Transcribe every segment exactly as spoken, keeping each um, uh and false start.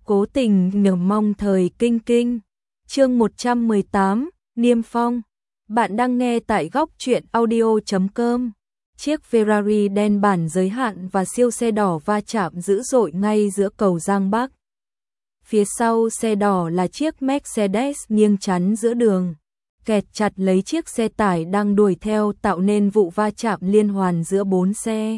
Cố tình nhờ mong thời kinh kinh. Chương một trăm mười tám, Niêm Phong. Bạn đang nghe tại góc truyện audio chấm com. Chiếc Ferrari đen bản giới hạn và siêu xe đỏ va chạm dữ dội ngay giữa cầu Giang Bắc. Phía sau xe đỏ là chiếc Mercedes nghiêng chắn giữa đường, kẹt chặt lấy chiếc xe tải đang đuổi theo, tạo nên vụ va chạm liên hoàn giữa bốn xe.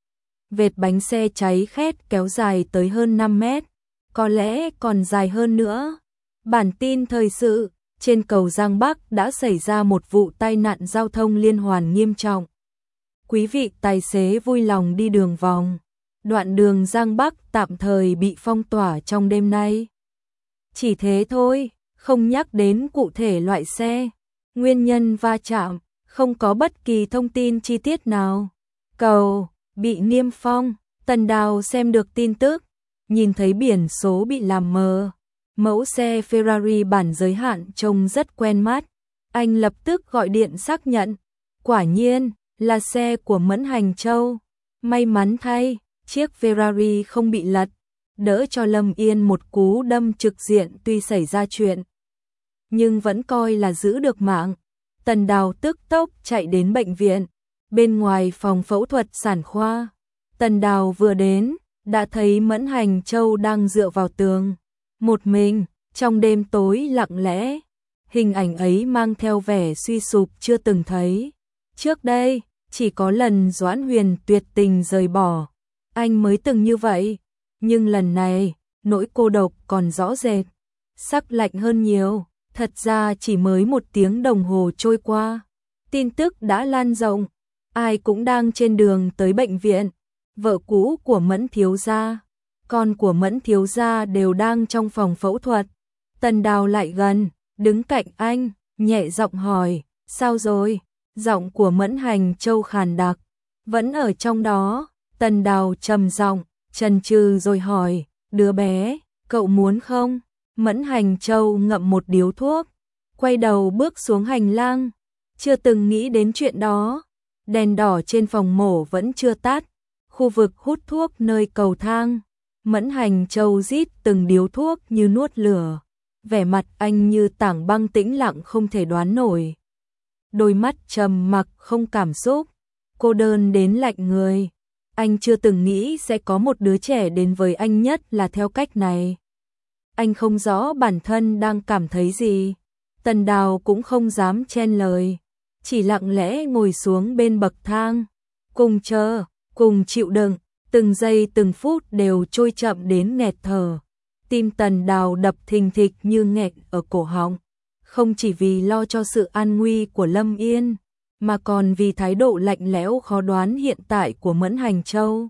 Vệt bánh xe cháy khét kéo dài tới hơn năm mét, có lẽ còn dài hơn nữa. Bản tin thời sự, trên cầu Giang Bắc đã xảy ra một vụ tai nạn giao thông liên hoàn nghiêm trọng. Quý vị tài xế vui lòng đi đường vòng. Đoạn đường Giang Bắc tạm thời bị phong tỏa trong đêm nay. Chỉ thế thôi, không nhắc đến cụ thể loại xe, nguyên nhân va chạm, không có bất kỳ thông tin chi tiết nào. Cầu bị niêm phong, Tần Đào xem được tin tức, nhìn thấy biển số bị làm mờ. Mẫu xe Ferrari bản giới hạn trông rất quen mắt. Anh lập tức gọi điện xác nhận. Quả nhiên, là xe của Mẫn Hành Châu. May mắn thay, chiếc Ferrari không bị lật, đỡ cho Lâm Yên một cú đâm trực diện tuy xảy ra chuyện, nhưng vẫn coi là giữ được mạng. Tần Đào tức tốc chạy đến bệnh viện. Bên ngoài phòng phẫu thuật sản khoa, Tần Đào vừa đến, đã thấy Mẫn Hành Châu đang dựa vào tường, một mình, trong đêm tối lặng lẽ. Hình ảnh ấy mang theo vẻ suy sụp chưa từng thấy. Trước đây, chỉ có lần Doãn Huyền tuyệt tình rời bỏ, anh mới từng như vậy. Nhưng lần này, nỗi cô độc còn rõ rệt, sắc lạnh hơn nhiều. Thật ra chỉ mới một tiếng đồng hồ trôi qua, tin tức đã lan rộng. Ai cũng đang trên đường tới bệnh viện. Vợ cũ của Mẫn thiếu gia, con của Mẫn thiếu gia đều đang trong phòng phẫu thuật. Tần Đào lại gần, đứng cạnh anh, nhẹ giọng hỏi, sao rồi? Giọng của Mẫn Hành Châu khàn đặc, vẫn ở trong đó. Tần Đào trầm giọng, chần chừ rồi hỏi, đứa bé, cậu muốn không? Mẫn Hành Châu ngậm một điếu thuốc, quay đầu bước xuống hành lang, chưa từng nghĩ đến chuyện đó. Đèn đỏ trên phòng mổ vẫn chưa tắt, khu vực hút thuốc nơi cầu thang. Mẫn Hành Châu rít từng điếu thuốc như nuốt lửa, vẻ mặt anh như tảng băng tĩnh lặng không thể đoán nổi. Đôi mắt trầm mặc không cảm xúc, cô đơn đến lạnh người. Anh chưa từng nghĩ sẽ có một đứa trẻ đến với anh, nhất là theo cách này. Anh không rõ bản thân đang cảm thấy gì. Tần Đào cũng không dám chen lời, chỉ lặng lẽ ngồi xuống bên bậc thang, cùng chờ, cùng chịu đựng. Từng giây từng phút đều trôi chậm đến nghẹt thở. Tim Tần Đào đập thình thịch như nghẹt ở cổ họng, không chỉ vì lo cho sự an nguy của Lâm Yên, mà còn vì thái độ lạnh lẽo khó đoán hiện tại của Mẫn Hành Châu.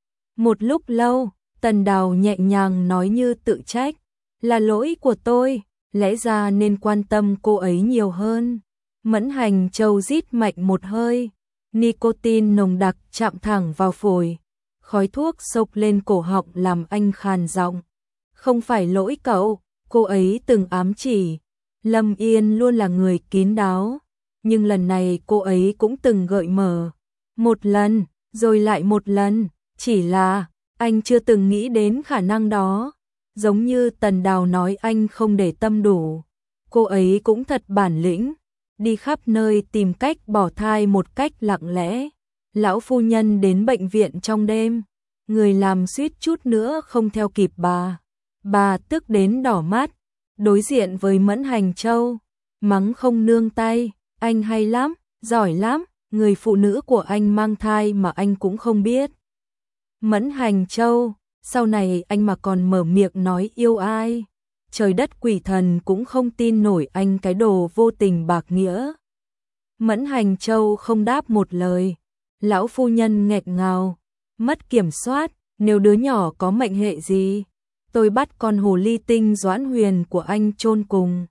Một lúc lâu, Tần Đào nhẹ nhàng nói như tự trách, là lỗi của tôi, lẽ ra nên quan tâm cô ấy nhiều hơn. Mẫn Hành Châu rít mạnh một hơi, nicotine nồng đặc chạm thẳng vào phổi, khói thuốc xộc lên cổ họng làm anh khàn giọng. Không phải lỗi cậu, cô ấy từng ám chỉ. Lâm Yên luôn là người kín đáo, nhưng lần này cô ấy cũng từng gợi mở. Một lần, rồi lại một lần, chỉ là anh chưa từng nghĩ đến khả năng đó. Giống như Tần Đào nói anh không để tâm đủ, cô ấy cũng thật bản lĩnh, đi khắp nơi tìm cách bỏ thai một cách lặng lẽ. Lão phu nhân đến bệnh viện trong đêm, người làm suýt chút nữa không theo kịp bà. Bà tức đến đỏ mắt, đối diện với Mẫn Hành Châu, mắng không nương tay, anh hay lắm, giỏi lắm, người phụ nữ của anh mang thai mà anh cũng không biết. Mẫn Hành Châu, sau này anh mà còn mở miệng nói yêu ai, trời đất quỷ thần cũng không tin nổi anh cái đồ vô tình bạc nghĩa. Mẫn Hành Châu không đáp một lời. Lão phu nhân nghẹt ngào, mất kiểm soát, nếu đứa nhỏ có mệnh hệ gì, tôi bắt con hồ ly tinh Doãn Huyền của anh chôn cùng.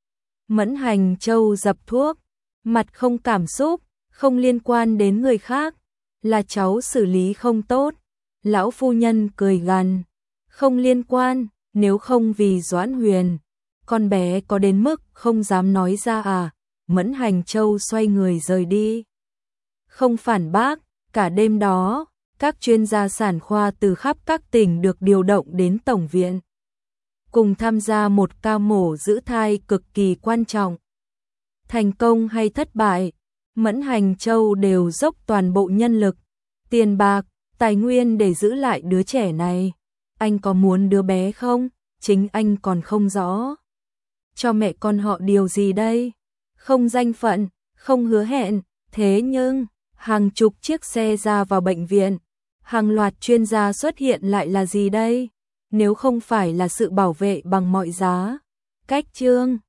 Mẫn Hành Châu dập thuốc, mặt không cảm xúc, không liên quan đến người khác, là cháu xử lý không tốt. Lão phu nhân cười gằn, không liên quan, nếu không vì Doãn Huyền, con bé có đến mức không dám nói ra à? Mẫn Hành Châu xoay người rời đi, không phản bác. Cả đêm đó, các chuyên gia sản khoa từ khắp các tỉnh được điều động đến tổng viện. cùng tham gia một ca mổ giữ thai cực kỳ quan trọng. Thành công hay thất bại, Mẫn Hành Châu đều dốc toàn bộ nhân lực, tiền bạc, tài nguyên để giữ lại đứa trẻ này. Anh có muốn đứa bé không? Chính anh còn không rõ. Cho mẹ con họ điều gì đây? Không danh phận, không hứa hẹn, thế nhưng hàng chục chiếc xe ra vào bệnh viện, hàng loạt chuyên gia xuất hiện lại là gì đây? Nếu không phải là sự bảo vệ bằng mọi giá. Cách chương